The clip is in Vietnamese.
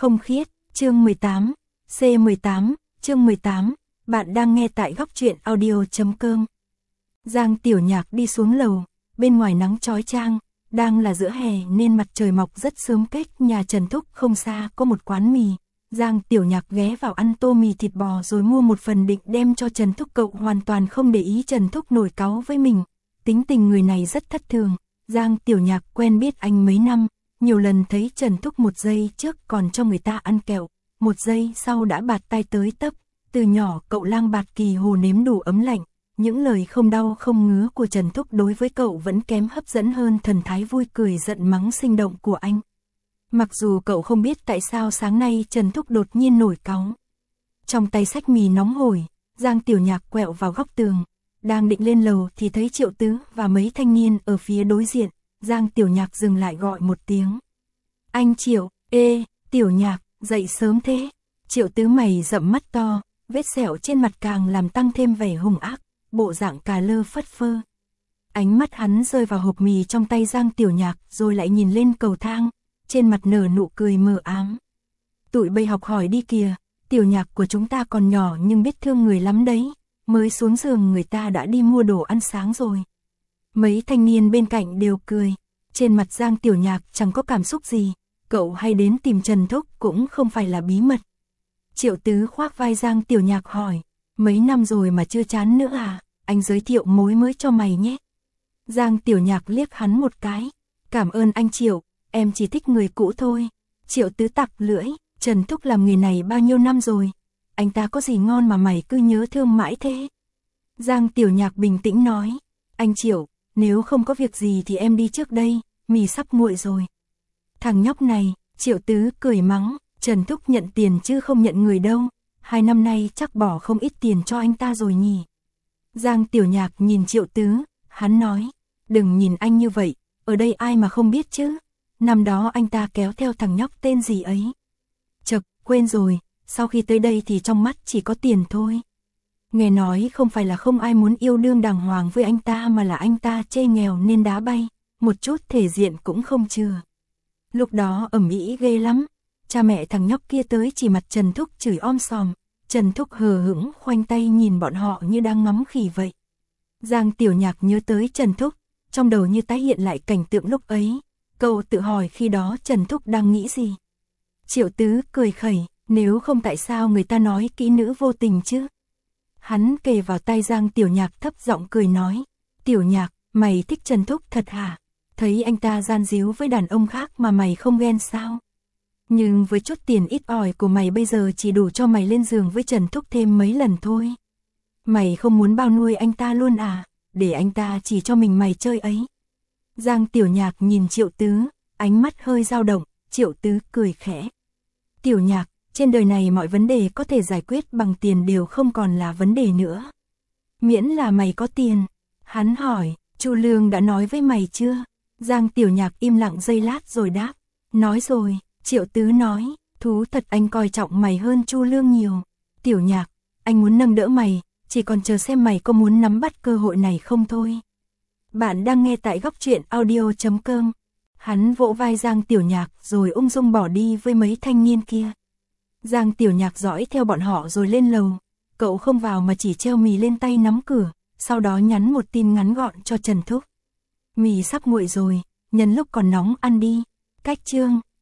không khiết, chương 18, C18, chương 18, bạn đang nghe tại góc truyện audio.com. Giang Tiểu Nhạc đi xuống lầu, bên ngoài nắng chói chang, đang là giữa hè nên mặt trời mọc rất sớm. Cách nhà Trần Thúc không xa có một quán mì. Giang Tiểu Nhạc ghé vào ăn tô mì thịt bò rồi mua một phần định đem cho Trần Thúc. Cậu hoàn toàn không để ý Trần Thúc nổi cáu với mình, tính tình người này rất thất thường. Giang Tiểu Nhạc quen biết anh mấy năm, nhiều lần thấy Trần Thúc một giây trước còn cho người ta ăn kẹo, một giây sau đã bạt tai tới tấp. Từ nhỏ cậu lang bạt kỳ hồ nếm đủ ấm lạnh, những lời không đau không ngứa của Trần Thúc đối với cậu vẫn kém hấp dẫn hơn thần thái vui cười giận mắng sinh động của anh. Mặc dù cậu không biết tại sao sáng nay Trần Thúc đột nhiên nổi cáu. Trong tay xách mì nóng hổi, Giang Tiểu Nhạc quẹo vào góc tường, đang định lên lầu thì thấy Triệu Tứ và mấy thanh niên ở phía đối diện. Giang Tiểu Nhạc dừng lại gọi một tiếng. Anh Triệu, Tiểu Nhạc, dậy sớm thế. Triệu Tứ mày rậm mắt to, vết sẹo trên mặt càng làm tăng thêm vẻ hung ác, bộ dạng cà lơ phất phơ. Ánh mắt hắn rơi vào hộp mì trong tay Giang Tiểu Nhạc rồi lại nhìn lên cầu thang, trên mặt nở nụ cười mờ ám. Tụi bay học hỏi đi kìa, Tiểu Nhạc của chúng ta còn nhỏ nhưng biết thương người lắm đấy, mới xuống giường người ta đã đi mua đồ ăn sáng rồi. Mấy thanh niên bên cạnh đều cười, trên mặt Giang Tiểu Nhạc chẳng có cảm xúc gì, cậu hay đến tìm Trần Thúc cũng không phải là bí mật. Triệu Tứ khoác vai Giang Tiểu Nhạc hỏi, mấy năm rồi mà chưa chán nữa à, anh giới thiệu mối mới cho mày nhé. Giang Tiểu Nhạc liếc hắn một cái, cảm ơn anh Triệu, em chỉ thích người cũ thôi. Triệu Tứ tặc lưỡi, Trần Thúc làm nghề này bao nhiêu năm rồi, anh ta có gì ngon mà mày cứ nhớ thương mãi thế. Giang Tiểu Nhạc bình tĩnh nói, anh Triệu, nếu không có việc gì thì em đi trước đây, mì sắp nguội rồi. Thằng nhóc này, Triệu Tứ cười mắng, Trần Thúc nhận tiền chứ không nhận người đâu, 2 năm nay chắc bỏ không ít tiền cho anh ta rồi nhỉ. Giang Tiểu Nhạc nhìn Triệu Tứ, hắn nói, đừng nhìn anh như vậy, ở đây ai mà không biết chứ, năm đó anh ta kéo theo thằng nhóc tên gì ấy. Chật, quên rồi, sau khi tới đây thì trong mắt chỉ có tiền thôi. Nghe nói không phải là không ai muốn yêu đương đàng hoàng với anh ta mà là anh ta chê nghèo nên đá bay, một chút thể diện cũng không chừa. Lúc đó ầm ĩ ghê lắm, cha mẹ thằng nhóc kia tới chỉ mặt Trần Thúc chửi om sòm, Trần Thúc hờ hững khoanh tay nhìn bọn họ như đang ngắm khỉ vậy. Giang Tiểu Nhạc nhớ tới Trần Thúc, trong đầu như tái hiện lại cảnh tượng lúc ấy, cậu tự hỏi khi đó Trần Thúc đang nghĩ gì. Triệu Tứ cười khẩy, nếu không tại sao người ta nói kỹ nữ vô tình chứ. Hắn kề vào tai Giang Tiểu Nhạc thấp giọng cười nói, Tiểu Nhạc, mày thích Trần Thúc thật hả? Thấy anh ta gian díu với đàn ông khác mà mày không ghen sao? Nhưng với chút tiền ít ỏi của mày bây giờ chỉ đủ cho mày lên giường với Trần Thúc thêm mấy lần thôi. Mày không muốn bao nuôi anh ta luôn à, để anh ta chỉ cho mình mày chơi ấy. Giang Tiểu Nhạc nhìn Triệu Tứ, ánh mắt hơi dao động, Triệu Tứ cười khẽ. Tiểu Nhạc, trên đời này mọi vấn đề có thể giải quyết bằng tiền đều không còn là vấn đề nữa. Miễn là mày có tiền. Hắn hỏi, Chu Lương đã nói với mày chưa? Giang Tiểu Nhạc im lặng giây lát rồi đáp, nói rồi. Triệu Tứ nói, thú thật anh coi trọng mày hơn Chu Lương nhiều. Tiểu Nhạc, anh muốn nâng đỡ mày, chỉ còn chờ xem mày có muốn nắm bắt cơ hội này không thôi. Bạn đang nghe tại góc truyện audio.com. Hắn vỗ vai Giang Tiểu Nhạc rồi ung dung bỏ đi với mấy thanh niên kia. Giang Tiểu Nhạc dõi theo bọn họ rồi lên lầu, cậu không vào mà chỉ treo mì lên tay nắm cửa, sau đó nhắn một tin ngắn gọn cho Trần Thúc. Mì sắp nguội rồi, nhân lúc còn nóng ăn đi. Cách chương